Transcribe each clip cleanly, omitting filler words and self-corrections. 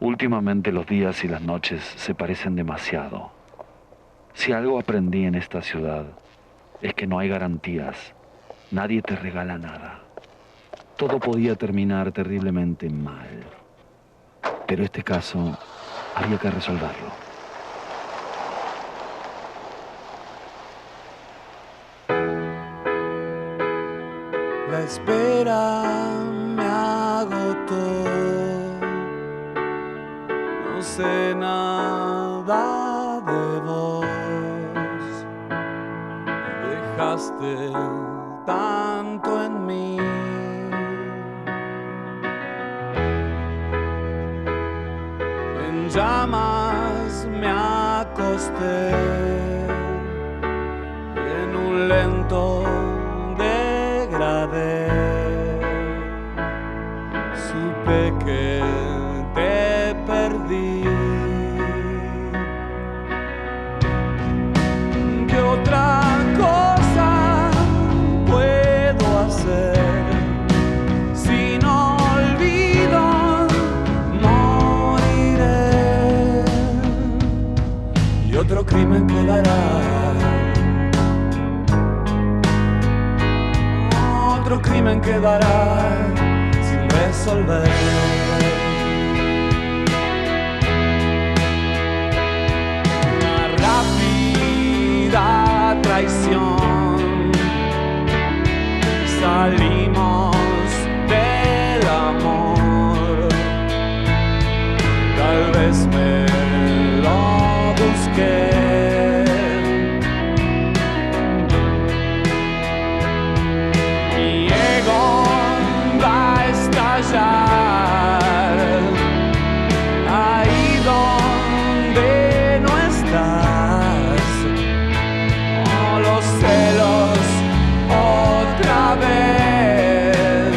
Últimamente los días y las noches se parecen demasiado. Si algo aprendí en esta ciudad es que no hay garantías. Nadie te regala nada. Todo podía terminar terriblemente mal. Pero este caso había que resolverlo. La espera me agotó. No sé nada de vos. Dejaste tanto en mí. En llamas me acosté en un lento degradé. Supe que te perdí. ¿Qué otra cosa puedo hacer? Si no olvido, moriré. Y otro crimen quedará. Otro crimen quedará sin resolver. Una rápida traición. Salimos del amor. Tal vez me lo busqué. Ahí donde no estás, oh, los celos otra vez.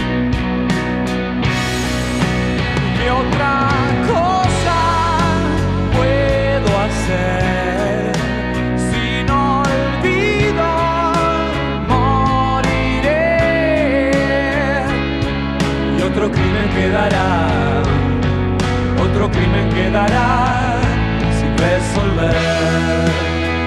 ¿Qué otra cosa puedo hacer? Si no olvido, moriré. Y otro crimen quedará. Otro crimen quedará sin resolver.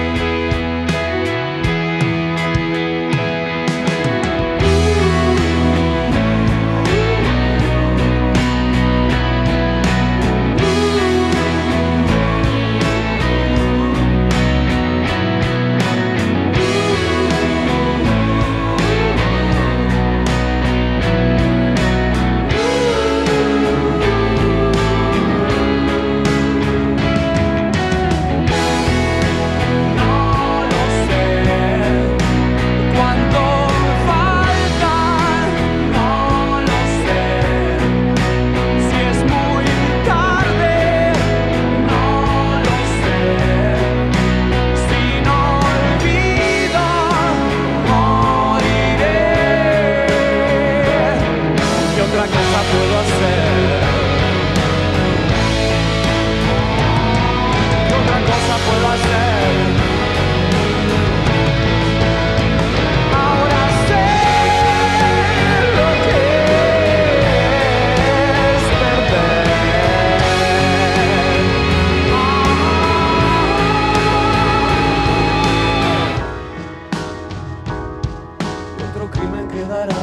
Otro crimen quedará.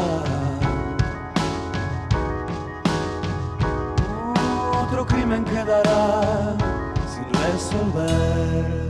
Otro crimen quedará sin resolver.